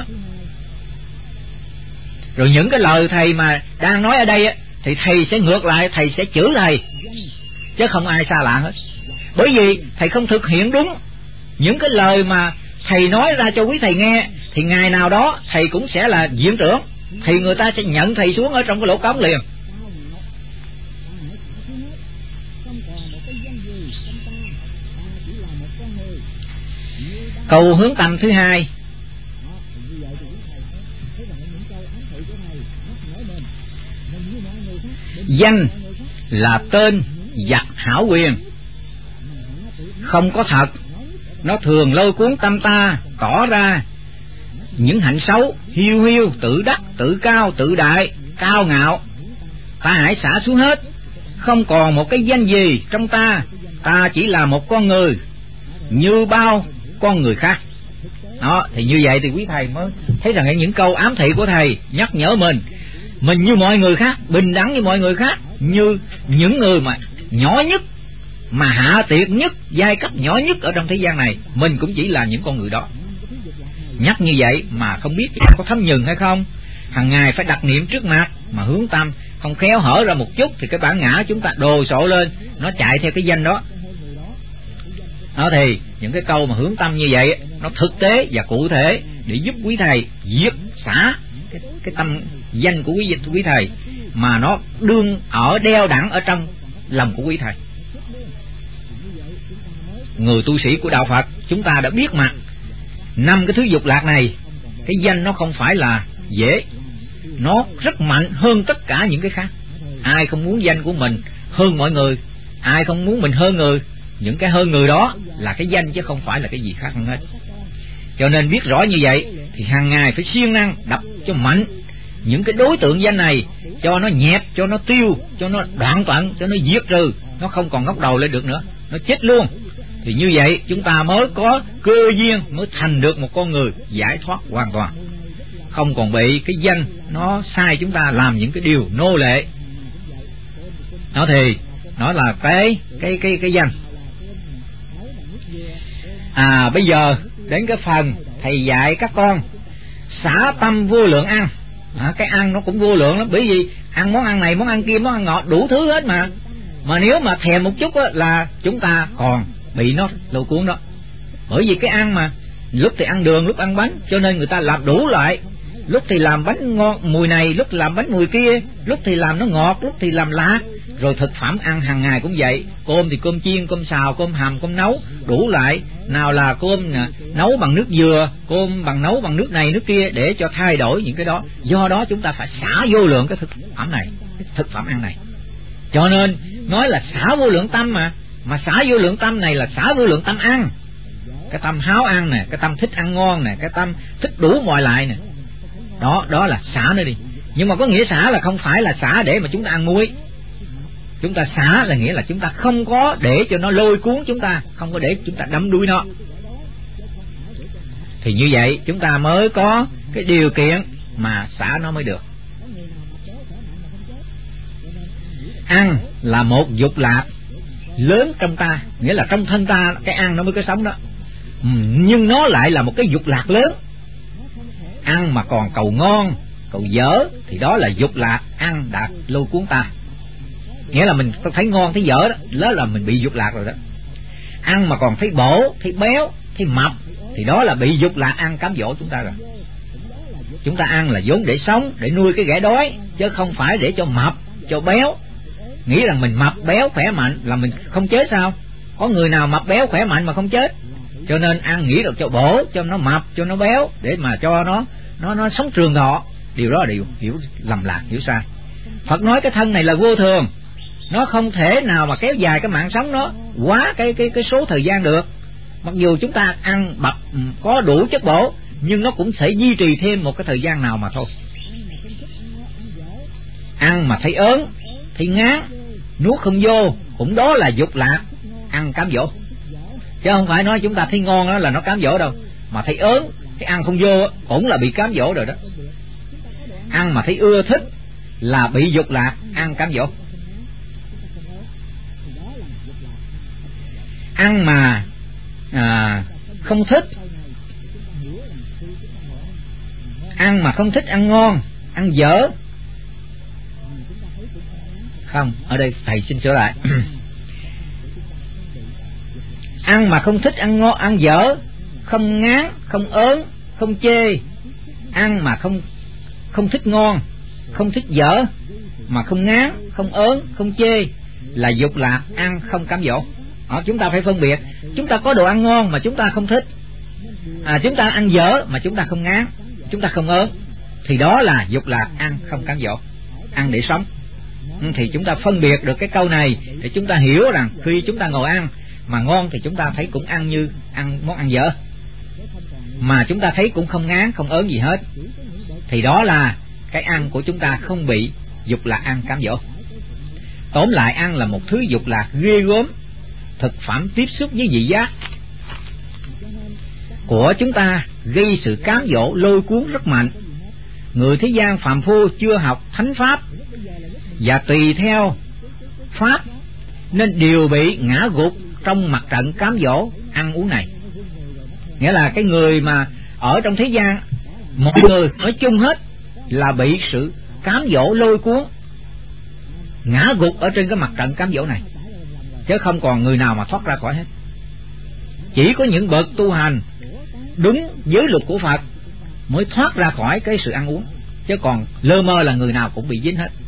Rồi những cái lời thầy mà đang nói ở đây thì thầy sẽ ngược lại, thầy sẽ chửi thầy, chứ không ai xa lạ hết. Bởi vì thầy không thực hiện đúng những cái lời mà thầy nói ra cho quý thầy nghe, thì ngày nào đó thầy cũng sẽ là viện trưởng, thì người ta sẽ nhận thầy xuống ở trong cái lỗ cống liền. Câu hướng tâm thứ hai, danh là tên giặc hảo quyền, không có thật, nó thường lôi cuốn tâm ta tỏ ra những hạnh xấu, hiu hiu, tự đắc, tự cao, tự đại, cao ngạo. Ta hãy xả xuống hết, không còn một cái danh gì trong ta, ta chỉ là một con người như bao con người khác. Đó, thì như vậy thì quý thầy mới thấy rằng những câu ám thị của thầy nhắc nhở mình như mọi người khác, bình đẳng như mọi người khác, như những người mà nhỏ nhất, mà hạ tiện nhất, giai cấp nhỏ nhất ở trong thế gian này, mình cũng chỉ là những con người đó. Nhắc như vậy mà không biết có thấm nhừng hay không. Hàng ngày phải đặt niệm trước mặt, mà hướng tâm không khéo hở ra một chút thì cái bản ngã chúng ta đồ sộ lên, nó chạy theo cái danh đó. Đó thì những cái câu mà hướng tâm như vậy nó thực tế và cụ thể để giúp quý thầy diệt xả cái tâm danh của quý thầy, mà nó đương ở đeo đẳng ở trong lòng của quý thầy. Người tu sĩ của đạo Phật chúng ta đã biết mà, 5 cái thứ dục lạc này, cái danh nó không phải là dễ, nó rất mạnh hơn tất cả những cái khác. Ai không muốn danh của mình hơn mọi người, ai không muốn mình hơn người, những cái hơn người đó là cái danh chứ không phải là cái gì khác hơn hết. Cho nên biết rõ như vậy thì hàng ngày phải siêng năng đập cho mạnh những cái đối tượng danh này, cho nó nhẹp, cho nó tiêu, cho nó đoạn tận, cho nó diệt trừ, nó không còn ngóc đầu lên được nữa, nó chết luôn. Thì như vậy chúng ta mới có cơ duyên, mới thành được một con người giải thoát hoàn toàn, không còn bị cái danh nó sai chúng ta làm những cái điều nô lệ. Đó thì nó là cái danh. Bây giờ đến cái phần thầy dạy các con xả tâm vô lượng ăn. Cái ăn nó cũng vô lượng lắm, bởi vì ăn món ăn này, món ăn kia, món ăn ngọt, đủ thứ hết mà nếu mà thèm một chút là chúng ta còn bị nó lôi cuốn đó. Bởi vì cái ăn mà lúc thì ăn đường, lúc ăn bánh, cho nên người ta làm đủ lại. Lúc thì làm bánh ngon mùi này, lúc làm bánh mùi kia, lúc thì làm nó ngọt, lúc thì làm lá. Rồi thực phẩm ăn hàng ngày cũng vậy, cơm thì cơm chiên, cơm xào, cơm hầm, cơm nấu, đủ lại. Nào là cơm nấu bằng nước dừa, cơm nấu bằng nước này nước kia, để cho thay đổi những cái đó. Do đó chúng ta phải xả vô lượng cái thực phẩm này, cái thực phẩm ăn này. Cho nên nói là xả vô lượng tâm mà xả vô lượng tâm này là xả vô lượng tâm ăn. Cái tâm háo ăn nè, cái tâm thích ăn ngon nè, cái tâm thích đủ mọi lại nè. Đó là xả nữa đi. Nhưng mà có nghĩa xả là không phải là xả để mà chúng ta ăn muối. Chúng ta xả là nghĩa là chúng ta không có để cho nó lôi cuốn chúng ta, không có để chúng ta đắm đuối nó. Thì như vậy chúng ta mới có cái điều kiện mà xả nó mới được. Ăn là một dục lạc lớn trong ta, nghĩa là trong thân ta cái ăn nó mới có sống đó. Nhưng nó lại là một cái dục lạc lớn. Ăn mà còn cầu ngon, cầu dở thì đó là dục lạc ăn đạt lôi cuốn ta. Nghĩa là mình thấy ngon, thấy dở đó là mình bị dục lạc rồi đó. Ăn mà còn thấy bổ, thấy béo, thấy mập thì đó là bị dục lạc ăn cám dỗ chúng ta rồi. Chúng ta ăn là vốn để sống, để nuôi cái ghẻ đói, chứ không phải để cho mập, cho béo. Nghĩ rằng mình mập, béo, khỏe mạnh là mình không chết sao? Có người nào mập, béo, khỏe mạnh mà không chết? Cho nên ăn nghĩ được cho bổ, cho nó mập, cho nó béo, để mà cho nó sống trường thọ. Điều đó là điều hiểu lầm lạc, hiểu sai. Phật nói cái thân này là vô thường, nó không thể nào mà kéo dài cái mạng sống nó quá cái số thời gian được. Mặc dù chúng ta ăn bập có đủ chất bổ, nhưng nó cũng sẽ duy trì thêm một cái thời gian nào mà thôi. Ăn mà thấy ớn, thấy ngán, nuốt không vô, cũng đó là dục lạc ăn cám dỗ. Chứ không phải nói chúng ta thấy ngon đó là nó cám dỗ đâu. Mà thấy ớn, thấy ăn không vô cũng là bị cám dỗ rồi đó. Ăn mà thấy ưa thích là bị dục lạc ăn cám dỗ. Ăn mà không thích, ăn mà không thích ăn ngon, ăn dở. Không, ở đây thầy xin sửa lại. Ăn mà không thích ăn ngon, ăn dở, không ngán, không ớn, không chê. Ăn mà không thích ngon, không thích dở, mà không ngán, không ớn, không chê là dục lạc ăn không cám dỗ. Chúng ta phải phân biệt. Chúng ta có đồ ăn ngon mà chúng ta không thích, chúng ta ăn dở mà chúng ta không ngán, chúng ta không ớn, thì đó là dục lạc ăn không cám dỗ, ăn để sống. Thì chúng ta phân biệt được cái câu này để chúng ta hiểu rằng khi chúng ta ngồi ăn mà ngon thì chúng ta thấy cũng ăn như ăn món ăn dở, mà chúng ta thấy cũng không ngán, không ớn gì hết, thì đó là cái ăn của chúng ta không bị dục lạc ăn cám dỗ. Tóm lại, ăn là một thứ dục lạc ghê gớm. Thực phẩm tiếp xúc với vị giác của chúng ta gây sự cám dỗ lôi cuốn rất mạnh. Người thế gian phàm phu chưa học thánh pháp và tùy theo pháp nên đều bị ngã gục trong mặt trận cám dỗ ăn uống này. Nghĩa là cái người mà ở trong thế gian mọi người nói chung hết là bị sự cám dỗ lôi cuốn, ngã gục ở trên cái mặt trận cám dỗ này, chứ không còn người nào mà thoát ra khỏi hết. Chỉ có những bậc tu hành đúng giới luật của Phật mới thoát ra khỏi cái sự ăn uống, chứ còn lơ mơ là người nào cũng bị dính hết.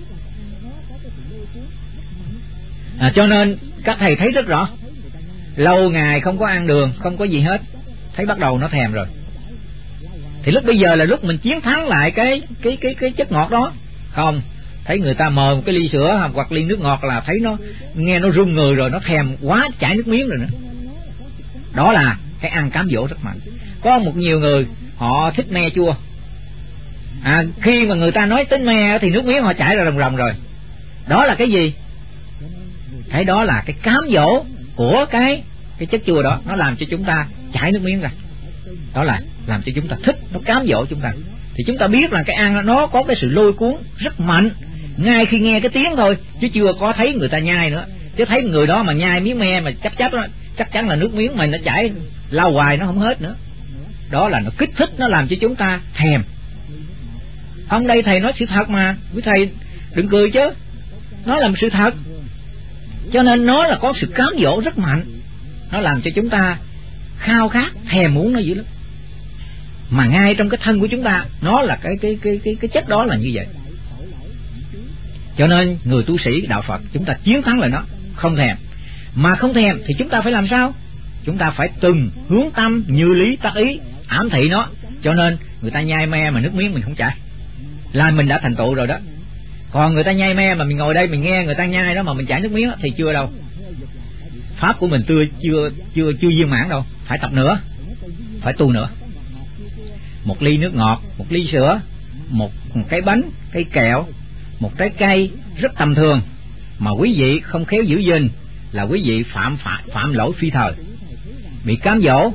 Cho nên các thầy thấy rất rõ, lâu ngày không có ăn đường, không có gì hết, thấy bắt đầu nó thèm rồi. Thì lúc bây giờ là lúc mình chiến thắng lại cái chất ngọt đó. Không, thấy người ta mời một cái ly sữa hoặc ly nước ngọt là thấy nó nghe nó run người rồi, nó thèm quá chảy nước miếng rồi nữa. Đó là cái ăn cám dỗ rất mạnh. Có một nhiều người họ thích me chua, khi mà người ta nói tới me thì nước miếng họ chảy ra ròng ròng rồi. Đó là cái gì? Thấy đó là cái cám dỗ của cái chất chua đó, nó làm cho chúng ta chảy nước miếng ra. Đó là làm cho chúng ta thích, nó cám dỗ chúng ta. Thì chúng ta biết là cái ăn nó có cái sự lôi cuốn rất mạnh, ngay khi nghe cái tiếng thôi, chứ chưa có thấy người ta nhai nữa. Chứ thấy người đó mà nhai miếng me mà chắc chắn là nước miếng mình nó chảy lao hoài nó không hết nữa. Đó là nó kích thích, nó làm cho chúng ta thèm. Ông đây thầy nói sự thật mà, quý thầy đừng cười chứ, nó là một sự thật. Cho nên nó là có sự cám dỗ rất mạnh, nó làm cho chúng ta khao khát, thèm muốn nó dữ lắm. Mà ngay trong cái thân của chúng ta, nó là cái chất đó là như vậy. Cho nên người tu sĩ đạo Phật chúng ta chiến thắng lại nó, không thèm. Mà không thèm thì chúng ta phải làm sao? Chúng ta phải từng hướng tâm như lý tác ý, ám thị nó. Cho nên người ta nhai me mà nước miếng mình không chảy là mình đã thành tựu rồi đó. Còn người ta nhai me mà mình ngồi đây mình nghe người ta nhai đó mà mình chảy nước miếng thì chưa đâu. Pháp của mình chưa viên mãn đâu, phải tập nữa, phải tu nữa. Một ly nước ngọt, một ly sữa, một cái bánh, cây kẹo, một trái cây rất tầm thường mà quý vị không khéo giữ gìn là quý vị phạm lỗi phi thời, bị cám dỗ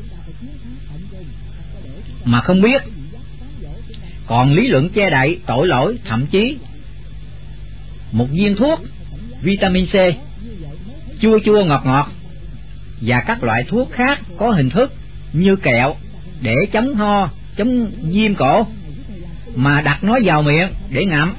mà không biết. Còn lý luận che đậy tội lỗi, thậm chí một viên thuốc vitamin C chua chua ngọt ngọt và các loại thuốc khác có hình thức như kẹo để chống ho, chống viêm cổ mà đặt nó vào miệng để ngậm,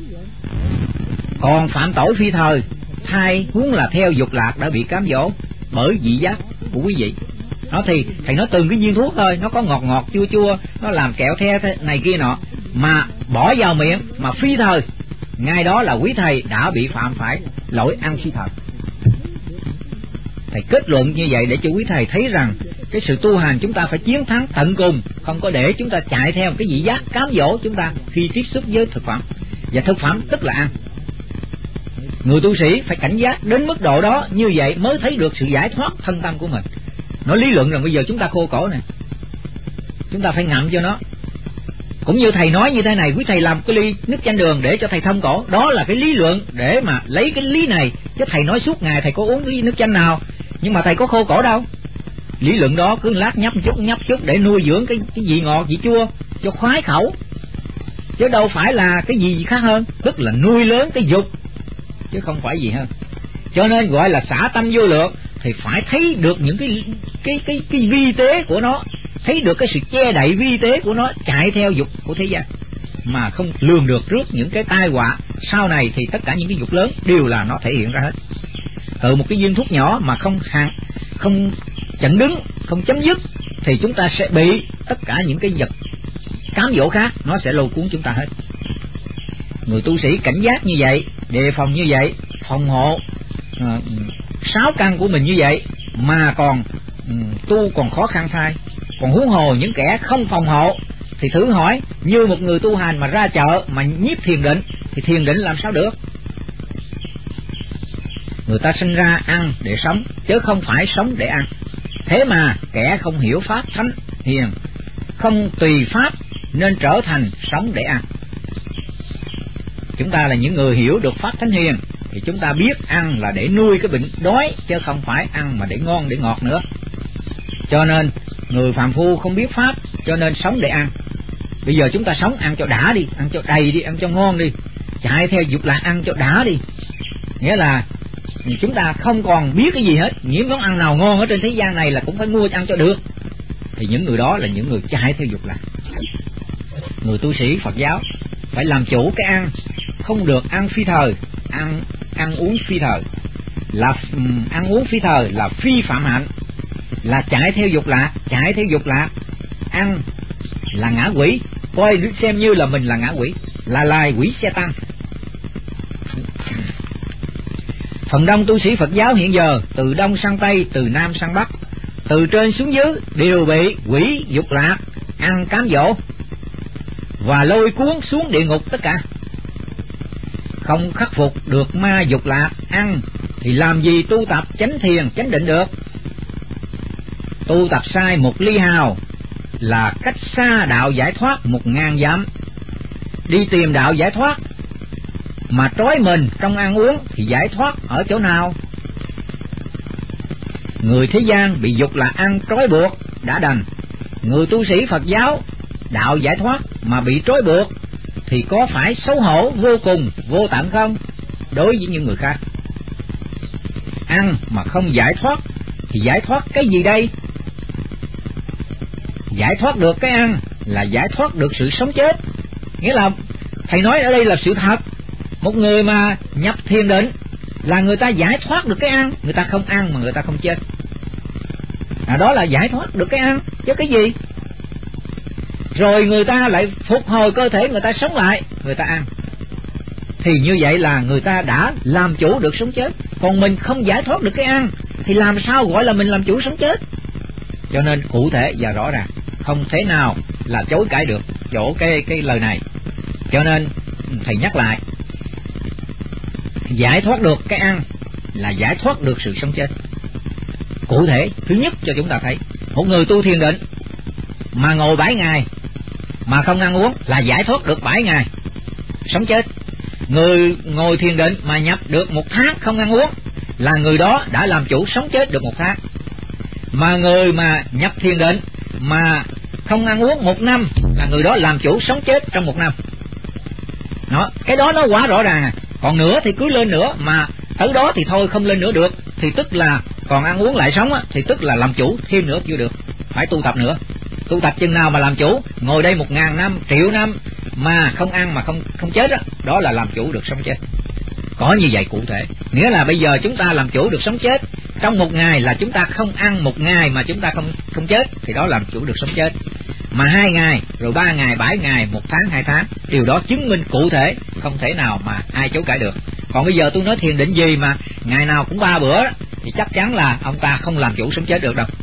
còn phạm tội phi thời, thay huống là theo dục lạc đã bị cám dỗ bởi vị giác của quý vị. Nó thì thầy nói từng cái viên thuốc thôi, nó có ngọt ngọt chua chua, nó làm kẹo the này kia nọ mà bỏ vào miệng mà phi thời, ngay đó là quý thầy đã bị phạm phải lỗi ăn phi thời. Thầy kết luận như vậy để cho quý thầy thấy rằng cái sự tu hành chúng ta phải chiến thắng tận cùng, không có để chúng ta chạy theo cái vị giác cám dỗ chúng ta khi tiếp xúc với thực phẩm. Và thực phẩm tức là ăn. Người tu sĩ phải cảnh giác đến mức độ đó, như vậy mới thấy được sự giải thoát thân tâm của mình. Nó lý luận rằng bây giờ chúng ta khô cổ nè, chúng ta phải ngậm cho nó. Cũng như thầy nói như thế này, quý thầy làm cái ly nước chanh đường để cho thầy thông cổ, đó là cái lý luận để mà lấy cái lý này. Chứ thầy nói suốt ngày thầy có uống cái nước chanh nào, nhưng mà thầy có khô cổ đâu. Lý luận đó cứ lát nhấp chút để nuôi dưỡng cái vị ngọt vị chua cho khoái khẩu, chứ đâu phải là cái gì khác hơn, tức là nuôi lớn cái dục chứ không phải gì hơn. Cho nên gọi là xả tâm vô lượng, thì phải thấy được những cái vi tế của nó, thấy được cái sự che đậy vi tế của nó chạy theo dục của thế gian, mà không lường được trước những cái tai họa sau này. Thì tất cả những cái dục lớn đều là nó thể hiện ra hết. Từ một cái viên thuốc nhỏ mà không chặn đứng, không chấm dứt, thì chúng ta sẽ bị tất cả những cái vật cám dỗ khác nó sẽ lôi cuốn chúng ta hết. Người tu sĩ cảnh giác như vậy, đề phòng như vậy, phòng hộ 6 căn của mình như vậy mà còn tu còn khó khăn thay, còn huống hồ những kẻ không phòng hộ. Thì thử hỏi, như một người tu hành mà ra chợ mà nhiếp thiền định thì thiền định làm sao được? Người ta sinh ra ăn để sống chứ không phải sống để ăn. Thế mà kẻ không hiểu pháp thánh hiền, không tùy pháp nên trở thành sống để ăn. Chúng ta là những người hiểu được pháp thánh hiền thì chúng ta biết ăn là để nuôi cái bệnh đói, chứ không phải ăn mà để ngon để ngọt nữa. Cho nên người phàm phu không biết pháp, cho nên sống để ăn. Bây giờ chúng ta sống ăn cho đã đi, ăn cho đầy đi, ăn cho ngon đi, chạy theo dục lạc ăn cho đã đi. Nghĩa là chúng ta không còn biết cái gì hết, những món ăn nào ngon ở trên thế gian này là cũng phải mua ăn cho được. thì những người đó là những người chạy theo dục lạc. Người tu sĩ Phật giáo phải làm chủ cái ăn, không được ăn phi thời, ăn uống phi thời, là ăn uống phi thời là phi phạm hạnh, là chạy theo dục lạc, ăn là ngã quỷ, coi xem như là mình là ngã quỷ, là loài quỷ xe tăng. Phần đông tu sĩ Phật giáo hiện giờ, từ đông sang tây, từ nam sang bắc, từ trên xuống dưới, đều bị quỷ dục lạc ăn cám dỗ và lôi cuốn xuống địa ngục tất cả. Không khắc phục được ma dục lạc ăn thì làm gì tu tập chánh thiền chánh định được. Tu tập sai một ly hào là cách xa đạo giải thoát 1000 dặm. Đi tìm đạo giải thoát mà trói mình trong ăn uống thì giải thoát ở chỗ nào? Người thế gian bị dục lạc ăn trói buộc đã đành, người tu sĩ Phật giáo đạo giải thoát mà bị trói buộc thì có phải xấu hổ vô cùng vô tận không? Đối với những người khác, ăn mà không giải thoát thì giải thoát cái gì đây? Giải thoát được cái ăn là giải thoát được sự sống chết. Nghĩa là thầy nói ở đây là sự thật. Một người mà nhập thiền định là người ta giải thoát được cái ăn, người ta không ăn mà người ta không chết. Đó là giải thoát được cái ăn chứ cái gì. Rồi người ta lại phục hồi cơ thể, người ta sống lại, người ta ăn. Thì như vậy là người ta đã làm chủ được sống chết. Còn mình không giải thoát được cái ăn thì làm sao gọi là mình làm chủ sống chết? Cho nên cụ thể và rõ ràng, không thể nào là chối cãi được chỗ cái lời này. Cho nên thầy nhắc lại, giải thoát được cái ăn là giải thoát được sự sống chết. Cụ thể, thứ nhất cho chúng ta thấy, một người tu thiền định mà ngồi 7 ngày mà không ăn uống là giải thoát được 7 ngày sống chết. Người ngồi thiền định mà nhập được 1 tháng không ăn uống là người đó đã làm chủ sống chết được 1 tháng. Mà người mà nhập thiền định mà không ăn uống 1 năm là người đó làm chủ sống chết trong 1 năm. Đó, cái đó nó quá rõ ràng. Còn nữa thì cứ lên nữa, mà tới đó thì thôi không lên nữa được, thì tức là còn ăn uống lại sống á, thì tức là làm chủ thêm nữa chưa được, phải tu tập nữa. Tu tập chừng nào mà làm chủ, ngồi đây 1000 năm, triệu năm mà không ăn mà không chết á, đó là làm chủ được sống chết. Có như vậy cụ thể. Nghĩa là bây giờ chúng ta làm chủ được sống chết. Trong 1 ngày là chúng ta không ăn 1 ngày mà chúng ta không chết, thì đó làm chủ được sống chết. Mà 2 ngày, rồi 3 ngày, 7 ngày, 1 tháng, 2 tháng, điều đó chứng minh cụ thể, không thể nào mà ai chối cãi được. Còn bây giờ tôi nói thiền định gì mà ngày nào cũng 3 bữa thì chắc chắn là ông ta không làm chủ sống chết được đâu.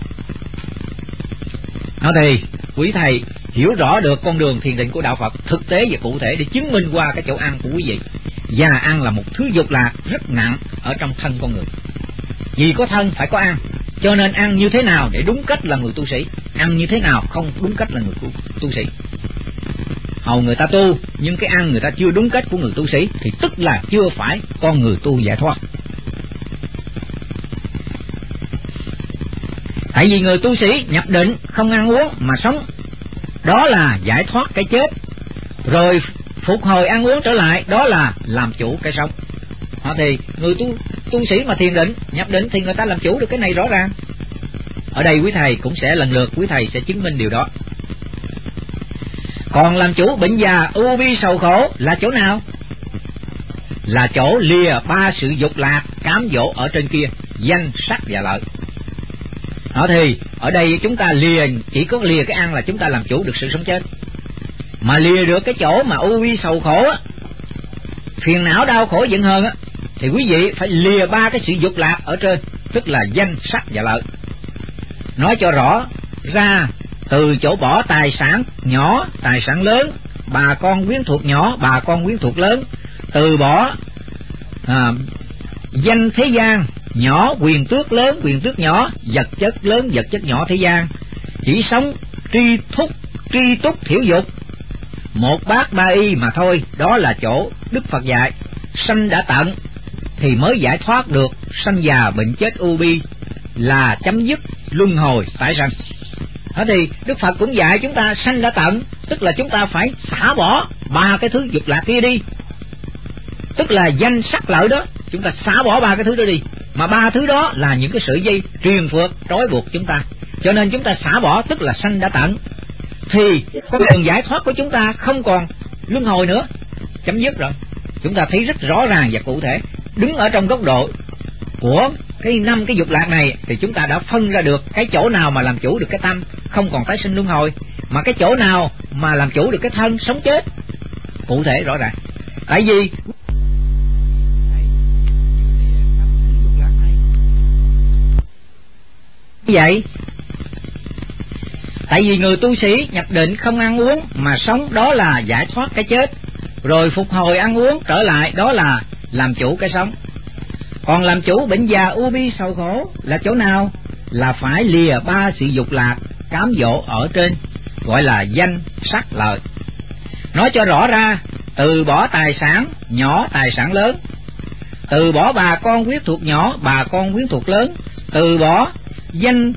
Nó thì quý thầy hiểu rõ được con đường thiền định của đạo Phật thực tế và cụ thể để chứng minh qua cái chỗ ăn của quý vị. Và ăn là một thứ dục lạc rất nặng ở trong thân con người. Vì có thân phải có ăn, cho nên ăn như thế nào để đúng cách là người tu sĩ, ăn như thế nào không đúng cách là người tu sĩ. Hầu người ta tu nhưng cái ăn người ta chưa đúng cách của người tu sĩ thì tức là chưa phải con người tu giải thoát. Tại vì người tu sĩ nhập định không ăn uống mà sống, đó là giải thoát cái chết, rồi phục hồi ăn uống trở lại, đó là làm chủ cái sống. Thì người tu sĩ mà thiền định, nhập định thì người ta làm chủ được cái này rõ ràng. Ở đây quý thầy cũng sẽ lần lượt quý thầy sẽ chứng minh điều đó. Còn làm chủ bệnh già, ưu bi, sầu khổ là chỗ nào? Là chỗ lìa 3 sự dục lạc cám dỗ ở trên kia, danh, sắc và lợi. Thì ở đây chúng ta chỉ có lìa cái ăn là chúng ta làm chủ được sự sống chết. Mà lìa được cái chỗ mà ưu bi sầu khổ á, phiền não đau khổ giận hờn á, thì quý vị phải lìa 3 cái sự dục lạc ở trên, tức là danh, sắc và lợi. Nói cho rõ ra, từ chỗ bỏ tài sản nhỏ, tài sản lớn, bà con quyến thuộc nhỏ, bà con quyến thuộc lớn, từ bỏ danh thế gian nhỏ, quyền tước lớn, quyền tước nhỏ, vật chất lớn, vật chất nhỏ thế gian, chỉ sống tri túc thiểu dục, 1 bát 3 y mà thôi. Đó là chỗ Đức Phật dạy sanh đã tận thì mới giải thoát được sanh già bệnh chết ưu bi, là chấm dứt luân hồi tái sanh. Thì Đức Phật cũng dạy chúng ta sanh đã tận, tức là chúng ta phải xả bỏ 3 cái thứ dục lạc kia đi, tức là danh sắc lợi đó, chúng ta xả bỏ 3 cái thứ đó đi. Mà 3 thứ đó là những cái sợi dây truyền phược trói buộc chúng ta. cho nên chúng ta xả bỏ, tức là sanh đã tận, thì con đường giải thoát của chúng ta không còn luân hồi nữa, chấm dứt rồi. Chúng ta thấy rất rõ ràng và cụ thể. Đứng ở trong góc độ của cái 5 cái dục lạc này thì chúng ta đã phân ra được cái chỗ nào mà làm chủ được cái tâm không còn tái sinh luân hồi, mà cái chỗ nào mà làm chủ được cái thân sống chết, cụ thể rõ ràng. Tại vì vậy, tại vì người tu sĩ nhập định không ăn uống mà sống, đó là giải thoát cái chết, rồi phục hồi ăn uống trở lại, đó là làm chủ cái sống. Còn làm chủ bệnh già u bi sầu khổ là chỗ nào? Là phải lìa 3 sự dục lạc cám dỗ ở trên, gọi là danh sắc lợi. Nói cho rõ ra, từ bỏ tài sản nhỏ tài sản lớn, từ bỏ bà con quyến thuộc nhỏ bà con quyến thuộc lớn, từ bỏ danh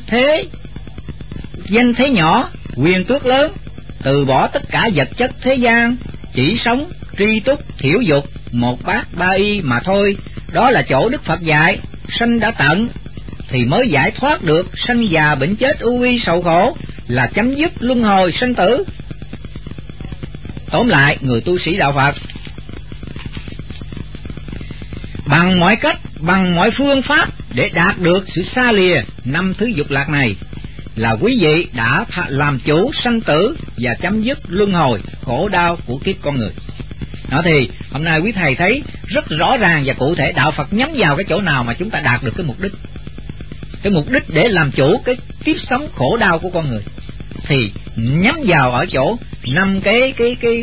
thế nhỏ quyền tước lớn, từ bỏ tất cả vật chất thế gian, chỉ sống tri túc thiểu dục, một bát ba y mà thôi. Đó là chỗ Đức Phật dạy sanh đã tận thì mới giải thoát được sanh già bệnh chết u uy sầu khổ, là chấm dứt luân hồi sanh tử. Tóm lại, người tu sĩ đạo Phật bằng mọi cách, bằng mọi phương pháp để đạt được sự xa lìa 5 thứ dục lạc này, là quý vị đã làm chủ sanh tử và chấm dứt luân hồi khổ đau của kiếp con người. Đó thì hôm nay quý thầy thấy rất rõ ràng và cụ thể đạo Phật nhắm vào cái chỗ nào mà chúng ta đạt được cái mục đích. Cái mục đích để làm chủ cái kiếp sống khổ đau của con người thì nhắm vào ở chỗ 5 cái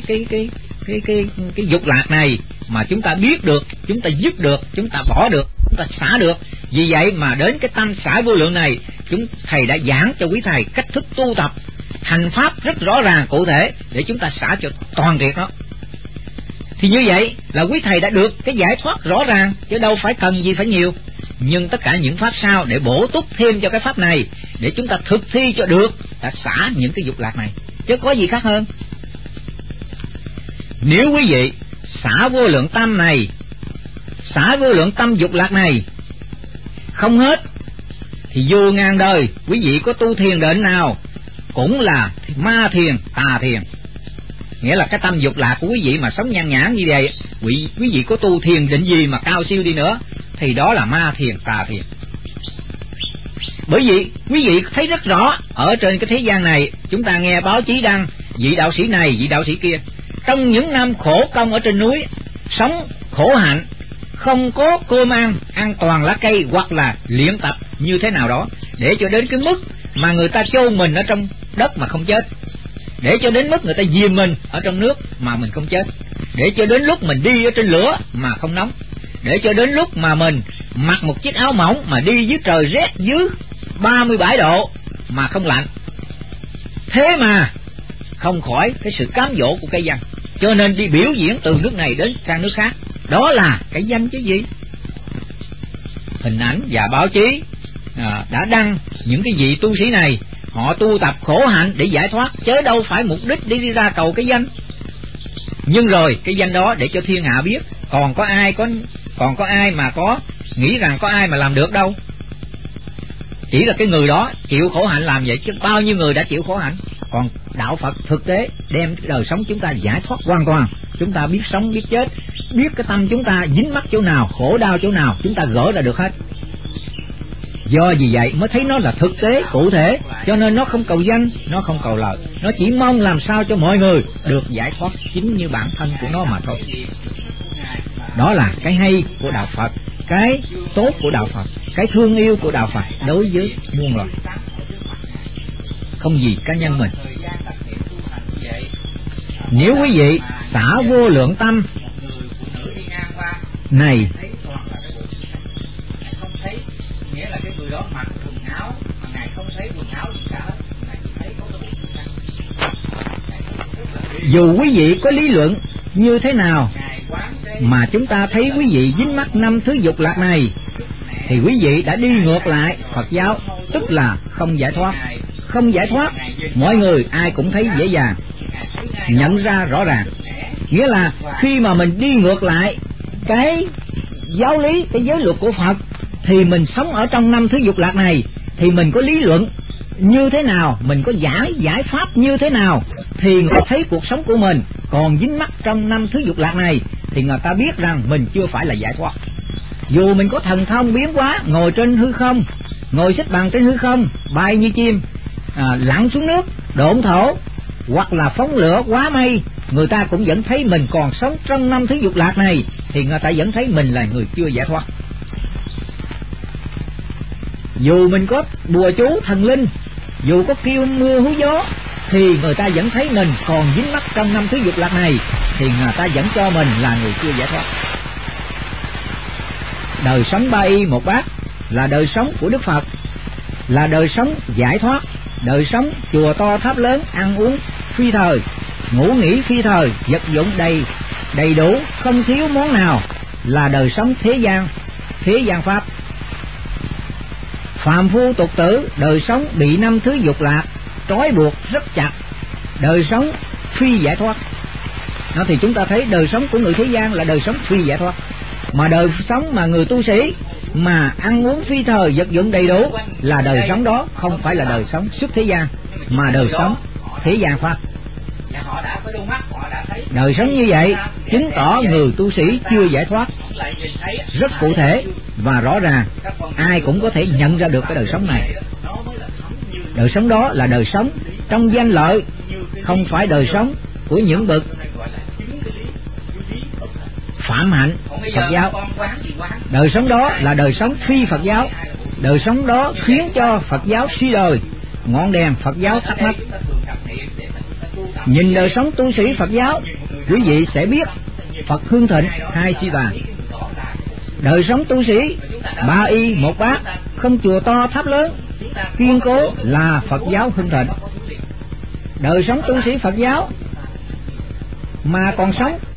dục lạc này mà chúng ta biết được, chúng ta dứt được, chúng ta bỏ được, chúng ta xả được. Vì vậy mà đến cái tâm xả vô lượng này, thầy đã giảng cho quý thầy cách thức tu tập hành pháp rất rõ ràng cụ thể để chúng ta xả cho toàn triệt nó. Thì như vậy là quý thầy đã được cái giải thoát rõ ràng, chứ đâu phải cần gì phải nhiều. Nhưng tất cả những pháp sau để bổ túc thêm cho cái pháp này, để chúng ta thực thi cho được, đã xả những cái dục lạc này, chứ có gì khác hơn. Nếu quý vị xả vô lượng tâm này, xả vô lượng tâm dục lạc này không hết, thì dù ngàn đời quý vị có tu thiền định nào cũng là ma thiền, tà thiền. Nghĩa là cái tâm dục lạc của quý vị mà sống nhan nhản như vậy, quý vị có tu thiền định gì mà cao siêu đi nữa thì đó là ma thiền, tà thiền. Bởi vì quý vị thấy rất rõ ở trên cái thế gian này, chúng ta nghe báo chí đăng vị đạo sĩ này, vị đạo sĩ kia, trong những năm khổ công ở trên núi, sống khổ hạnh, không có cơm ăn toàn lá cây hoặc là luyện tập như thế nào đó, để cho đến cái mức mà người ta chôn mình ở trong đất mà không chết, để cho đến mức người ta dìm mình ở trong nước mà mình không chết, để cho đến lúc mình đi ở trên lửa mà không nóng, để cho đến lúc mà mình mặc một chiếc áo mỏng mà đi dưới trời rét dưới 37 độ mà không lạnh. Thế mà không khỏi cái sự cám dỗ của cái danh, cho nên đi biểu diễn từ nước này đến sang nước khác. Đó là cái danh chứ gì. Hình ảnh và báo chí đã đăng những cái vị tu sĩ này, họ tu tập khổ hạnh để giải thoát, chớ đâu phải mục đích để đi ra cầu cái danh. Nhưng rồi cái danh đó để cho thiên hạ biết, còn có ai mà có nghĩ rằng có ai mà làm được đâu. Chỉ là cái người đó chịu khổ hạnh làm vậy, chứ bao nhiêu người đã chịu khổ hạnh. Còn đạo Phật thực tế đem cái đời sống chúng ta giải thoát hoàn toàn. Chúng ta biết sống biết chết, biết cái tâm chúng ta dính mắc chỗ nào, khổ đau chỗ nào, chúng ta gỡ ra được hết. Do vì vậy mới thấy nó là thực tế cụ thể, cho nên nó không cầu danh, nó không cầu lợi, nó chỉ mong làm sao cho mọi người được giải thoát chính như bản thân của nó mà thôi. Đó là cái hay của đạo Phật, cái tốt của đạo Phật, cái thương yêu của đạo Phật đối với muôn loài, không gì cá nhân mình. Nếu quý vị xả vô lượng tâm này, dù quý vị có lý luận như thế nào mà chúng ta thấy quý vị dính mắc 5 thứ dục lạc này, thì quý vị đã đi ngược lại Phật giáo, tức là không giải thoát. Không giải thoát, mọi người ai cũng thấy dễ dàng nhận ra rõ ràng. Nghĩa là khi mà mình đi ngược lại cái giáo lý, cái giới luật của Phật, thì mình sống ở trong 5 thứ dục lạc này, thì mình có lý luận như thế nào, mình có giải pháp như thế nào, thì người ta thấy cuộc sống của mình còn dính mắc trong 5 thứ dục lạc này, thì người ta biết rằng mình chưa phải là giải thoát. Dù mình có thần thông biến hóa, ngồi trên hư không, ngồi xếp bằng trên hư không, bay như chim, lặn xuống nước, độn thổ, hoặc là phóng lửa quá mây, người ta cũng vẫn thấy mình còn sống trong 5 thứ dục lạc này, thì người ta vẫn thấy mình là người chưa giải thoát. Dù mình có bùa chú thần linh, dù có kêu mưa hú gió, thì người ta vẫn thấy mình còn dính mắc trong 5 thứ dục lạc này, thì người ta vẫn cho mình là người chưa giải thoát. Đời sống 3 y 1 bát là đời sống của Đức Phật, là đời sống giải thoát, đời sống chùa to tháp lớn, ăn uống phi thời, ngủ nghỉ phi thời, vật dụng đầy đủ, không thiếu món nào, là đời sống thế gian pháp. Phàm phu tục tử, đời sống bị 5 thứ dục lạc trói buộc rất chặt, đời sống phi giải thoát. Đó, thì chúng ta thấy đời sống của người thế gian là đời sống phi giải thoát, mà đời sống mà người tu sĩ mà ăn uống phi thời, vật dụng đầy đủ, là đời sống đó không phải là đời sống xuất thế gian, mà đời sống thế gian pháp. Đời sống như vậy chứng tỏ người tu sĩ chưa giải thoát rất cụ thể và rõ ràng, ai cũng có thể nhận ra được cái đời sống này. Đời sống đó là đời sống trong danh lợi, không phải đời sống của những bậc phạm hạnh Phật giáo. Đời sống đó là đời sống phi Phật giáo, đời sống đó khiến cho Phật giáo suy đồi, ngọn đèn Phật giáo tắt mất. Nhìn đời sống tu sĩ Phật giáo, quý vị sẽ biết Phật hương thịnh hay suy tàn. Đời sống tu sĩ 3 y 1 bát, không chùa to tháp lớn, kiên cố, là Phật giáo hưng thịnh. Đời sống tu sĩ Phật giáo mà còn sống